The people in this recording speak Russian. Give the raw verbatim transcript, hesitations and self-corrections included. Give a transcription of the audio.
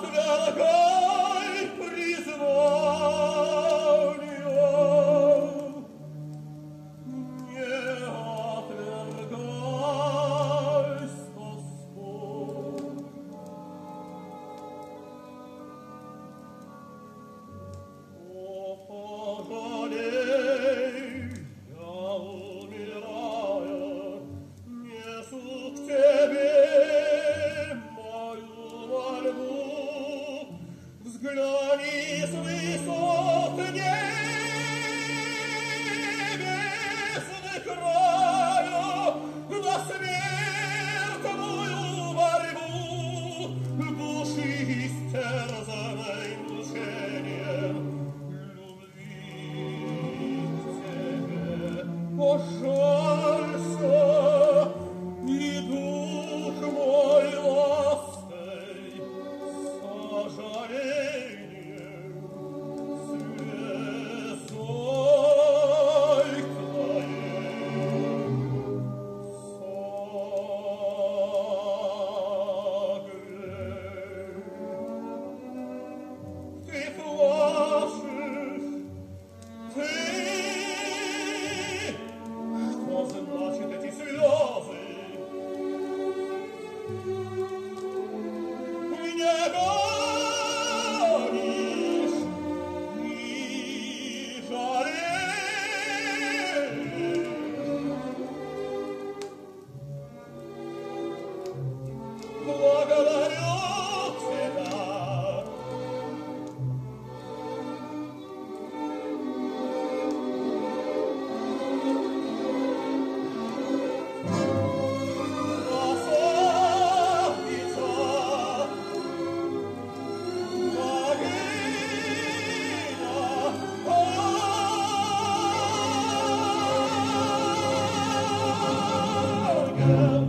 отвергай признание, не отвергай с тоской. О, пожалей, я умирая, несу к тебе мою мольбу. Взгляни с высот небесных краю на смертную борьбу души истерзанной мучением любви к тебе. Пожалься, и дух мой лаской сожалением слезой твоей согрей. Ты плачешь, ты, что значит эти слезы? Не гонишь и жалеешь. Благодарю тебя. Красавица, богиня,